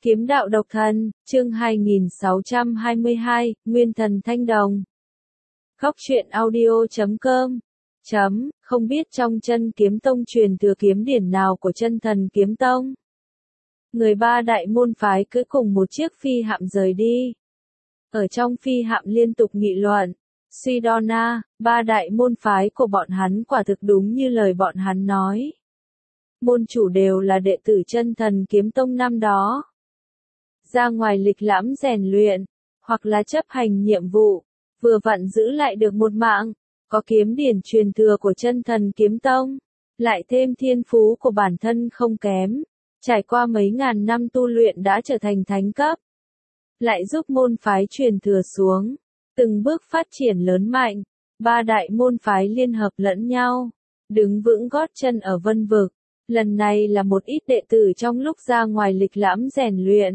Kiếm đạo độc thần, chương 2622, Nguyên thần thanh đồng. Góc truyện audio.com. Không biết trong chân kiếm tông truyền thừa kiếm điển nào của chân thần kiếm tông. Người ba đại môn phái cứ cùng một chiếc phi hạm rời đi. Ở trong phi hạm liên tục nghị luận, suy đo ba đại môn phái của bọn hắn quả thực đúng như lời bọn hắn nói. Môn chủ đều là đệ tử chân thần kiếm tông năm đó. Ra ngoài lịch lãm rèn luyện, hoặc là chấp hành nhiệm vụ, vừa vặn giữ lại được một mạng, có kiếm điển truyền thừa của chân thần kiếm tông, lại thêm thiên phú của bản thân không kém, trải qua mấy ngàn năm tu luyện đã trở thành thánh cấp. Lại giúp môn phái truyền thừa xuống, từng bước phát triển lớn mạnh, ba đại môn phái liên hợp lẫn nhau, đứng vững gót chân ở vân vực. Lần này là một ít đệ tử trong lúc ra ngoài lịch lãm rèn luyện.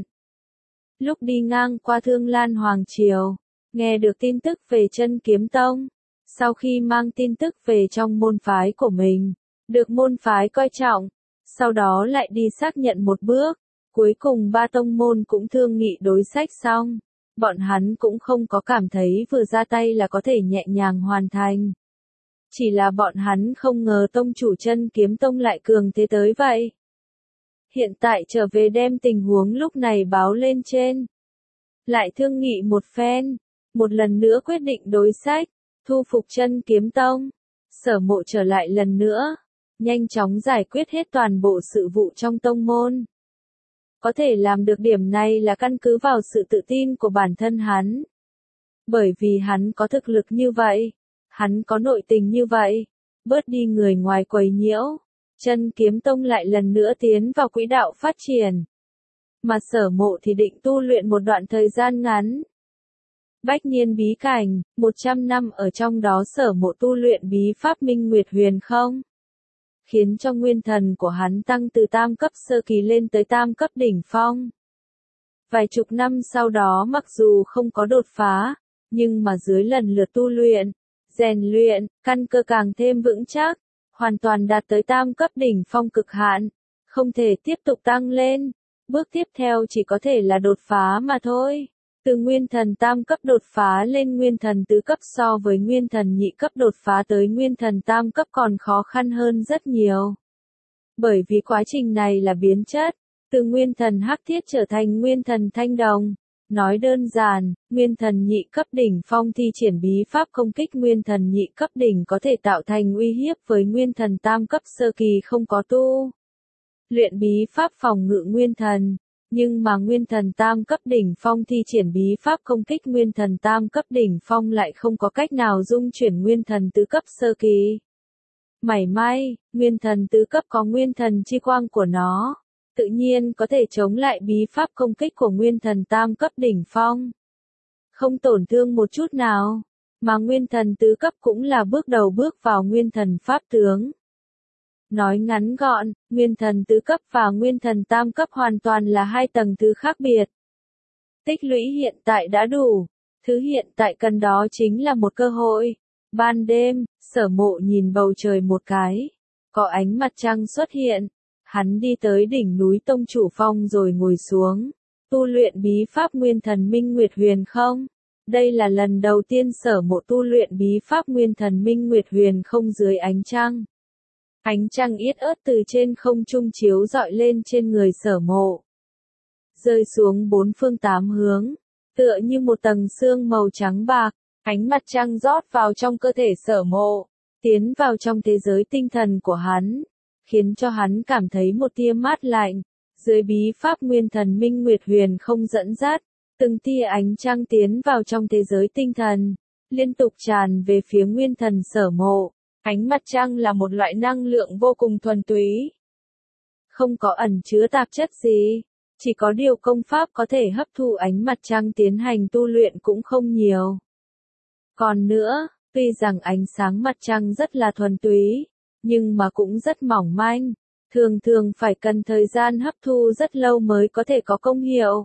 Lúc đi ngang qua Thương Lan Hoàng Triều, nghe được tin tức về chân kiếm tông. Sau khi mang tin tức về trong môn phái của mình, được môn phái coi trọng, sau đó lại đi xác nhận một bước. Cuối cùng ba tông môn cũng thương nghị đối sách xong. Bọn hắn cũng không có cảm thấy vừa ra tay là có thể nhẹ nhàng hoàn thành. Chỉ là bọn hắn không ngờ tông chủ chân kiếm tông lại cường thế tới vậy. Hiện tại trở về đem tình huống lúc này báo lên trên. Lại thương nghị một phen, một lần nữa quyết định đối sách, thu phục chân kiếm tông. Sở Mộ trở lại lần nữa, nhanh chóng giải quyết hết toàn bộ sự vụ trong tông môn. Có thể làm được điểm này là căn cứ vào sự tự tin của bản thân hắn. Bởi vì hắn có thực lực như vậy, hắn có nội tình như vậy, bớt đi người ngoài quấy nhiễu. Chân kiếm tông lại lần nữa tiến vào quỹ đạo phát triển. Mà Sở Mộ thì định tu luyện một đoạn thời gian ngắn. Bách Niên bí cảnh, 100 năm ở trong đó Sở Mộ tu luyện bí pháp Minh Nguyệt Huyền không? Khiến cho nguyên thần của hắn tăng từ tam cấp sơ kỳ lên tới tam cấp đỉnh phong. Vài chục năm sau đó mặc dù không có đột phá, nhưng mà dưới lần lượt tu luyện, rèn luyện, căn cơ càng thêm vững chắc. Hoàn toàn đạt tới tam cấp đỉnh phong cực hạn, không thể tiếp tục tăng lên. Bước tiếp theo chỉ có thể là đột phá mà thôi. Từ nguyên thần tam cấp đột phá lên nguyên thần tứ cấp so với nguyên thần nhị cấp đột phá tới nguyên thần tam cấp còn khó khăn hơn rất nhiều. Bởi vì quá trình này là biến chất, từ nguyên thần hắc thiết trở thành nguyên thần thanh đồng. Nói đơn giản, nguyên thần nhị cấp đỉnh phong thi triển bí pháp công kích nguyên thần nhị cấp đỉnh có thể tạo thành uy hiếp với nguyên thần tam cấp sơ kỳ không có tu. Luyện bí pháp phòng ngự nguyên thần, nhưng mà nguyên thần tam cấp đỉnh phong thi triển bí pháp công kích nguyên thần tam cấp đỉnh phong lại không có cách nào dung chuyển nguyên thần tứ cấp sơ kỳ. Mảy may, nguyên thần tứ cấp có nguyên thần chi quang của nó. Tự nhiên có thể chống lại bí pháp công kích của nguyên thần tam cấp đỉnh phong. Không tổn thương một chút nào, mà nguyên thần tứ cấp cũng là bước đầu bước vào nguyên thần pháp tướng. Nói ngắn gọn, nguyên thần tứ cấp và nguyên thần tam cấp hoàn toàn là hai tầng thứ khác biệt. Tích lũy hiện tại đã đủ, thứ hiện tại cần đó chính là một cơ hội. Ban đêm, Sở Mộ nhìn bầu trời một cái, có ánh mặt trăng xuất hiện. Hắn đi tới đỉnh núi Tông Chủ Phong rồi ngồi xuống, tu luyện bí pháp nguyên thần Minh Nguyệt Huyền không? Đây là lần đầu tiên Sở Mộ tu luyện bí pháp nguyên thần Minh Nguyệt Huyền không dưới ánh trăng. Ánh trăng yết ớt từ trên không trung chiếu rọi lên trên người Sở Mộ, rơi xuống bốn phương tám hướng, tựa như một tầng sương màu trắng bạc. Ánh mặt trăng rót vào trong cơ thể Sở Mộ, tiến vào trong thế giới tinh thần của hắn, khiến cho hắn cảm thấy một tia mát lạnh. Dưới bí pháp nguyên thần Minh Nguyệt Huyền không dẫn dắt, từng tia ánh trăng tiến vào trong thế giới tinh thần, liên tục tràn về phía nguyên thần Sở Mộ. Ánh mặt trăng là một loại năng lượng vô cùng thuần túy, không có ẩn chứa tạp chất gì, chỉ có điều công pháp có thể hấp thu ánh mặt trăng tiến hành tu luyện cũng không nhiều. Còn nữa, tuy rằng ánh sáng mặt trăng rất là thuần túy, nhưng mà cũng rất mỏng manh, thường thường phải cần thời gian hấp thu rất lâu mới có thể có công hiệu.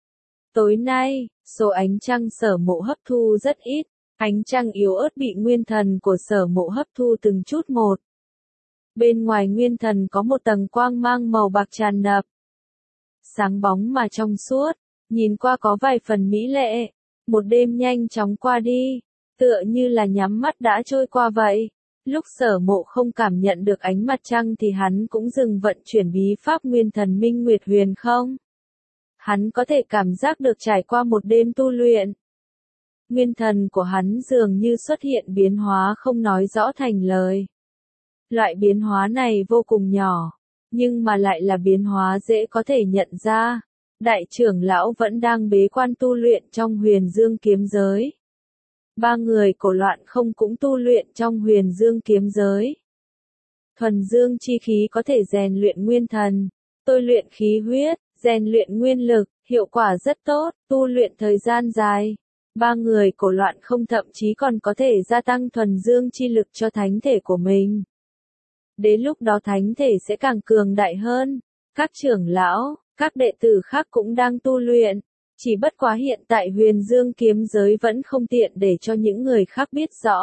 Tối nay, số ánh trăng Sở Mộ hấp thu rất ít, ánh trăng yếu ớt bị nguyên thần của Sở Mộ hấp thu từng chút một. Bên ngoài nguyên thần có một tầng quang mang màu bạc tràn ngập. sáng bóng mà trong suốt, nhìn qua có vài phần mỹ lệ. Một đêm nhanh chóng qua đi, tựa như là nhắm mắt đã trôi qua vậy. Lúc Sở Mộ không cảm nhận được ánh mặt trăng thì hắn cũng dừng vận chuyển bí pháp Nguyên Thần Minh Nguyệt Huyền không. Hắn có thể cảm giác được trải qua một đêm tu luyện, nguyên thần của hắn dường như xuất hiện biến hóa không nói rõ thành lời. Loại biến hóa này vô cùng nhỏ, nhưng mà lại là biến hóa dễ có thể nhận ra. Đại trưởng lão vẫn đang bế quan tu luyện trong Huyền Dương kiếm giới. Ba người Cổ Loạn Không cũng tu luyện trong Huyền Dương kiếm giới. Thuần dương chi khí có thể rèn luyện nguyên thần, tôi luyện khí huyết, rèn luyện nguyên lực, hiệu quả rất tốt, tu luyện thời gian dài. Ba người Cổ Loạn Không thậm chí còn có thể gia tăng thuần dương chi lực cho thánh thể của mình. Đến lúc đó thánh thể sẽ càng cường đại hơn. Các trưởng lão, các đệ tử khác cũng đang tu luyện. Chỉ bất quá hiện tại Huyền Dương kiếm giới vẫn không tiện để cho những người khác biết rõ.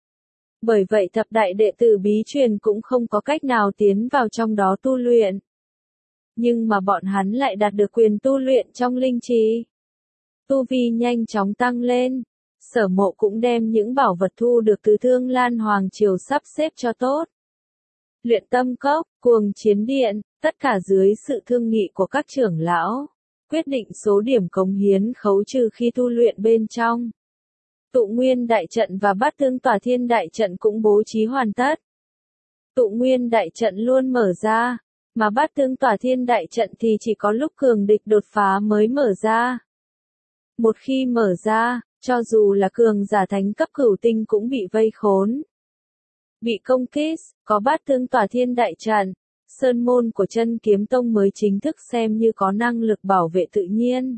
Bởi vậy thập đại đệ tử bí truyền cũng không có cách nào tiến vào trong đó tu luyện. Nhưng mà bọn hắn lại đạt được quyền tu luyện trong linh trì. Tu vi nhanh chóng tăng lên. Sở Mộ cũng đem những bảo vật thu được từ Thương Lan Hoàng Triều sắp xếp cho tốt. Luyện tâm cốc, cuồng chiến điện, tất cả dưới sự thương nghị của các trưởng lão. Quyết định số điểm cống hiến khấu trừ khi tu luyện bên trong. Tụ Nguyên Đại Trận và Bát Tương Tỏa Thiên Đại Trận cũng bố trí hoàn tất. Tụ Nguyên Đại Trận luôn mở ra, mà Bát Tương Tỏa Thiên Đại Trận thì chỉ có lúc cường địch đột phá mới mở ra. Một khi mở ra, cho dù là cường giả thánh cấp cửu tinh cũng bị vây khốn. Bị công kích, có Bát Tương Tỏa Thiên Đại Trận, sơn môn của Chân Kiếm Tông mới chính thức xem như có năng lực bảo vệ tự nhiên.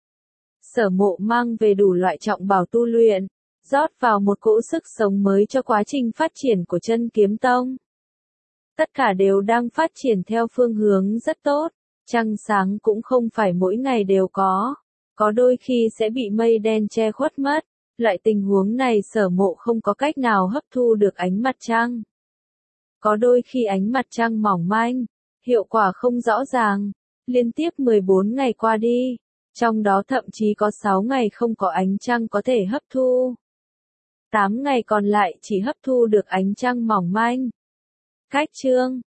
Sở Mộ mang về đủ loại trọng bảo tu luyện, rót vào một cỗ sức sống mới cho quá trình phát triển của Chân Kiếm Tông. Tất cả đều đang phát triển theo phương hướng rất tốt, trăng sáng cũng không phải mỗi ngày đều có đôi khi sẽ bị mây đen che khuất mất. Loại tình huống này Sở Mộ không có cách nào hấp thu được ánh mặt trăng. Có đôi khi ánh mặt trăng mỏng manh, hiệu quả không rõ ràng, liên tiếp 14 ngày qua đi, trong đó thậm chí có 6 ngày không có ánh trăng có thể hấp thu. 8 ngày còn lại chỉ hấp thu được ánh trăng mỏng manh. Cách chương